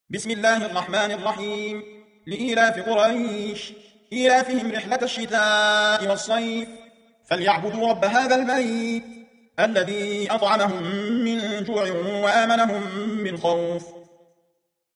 بسم الله الرحمن الرحيم. لإيلاف قريش إيلافهم رحلة الشتاء والصيف، فليعبدوا رب هذا البيت الذي أطعمهم من جوع وآمنهم من خوف.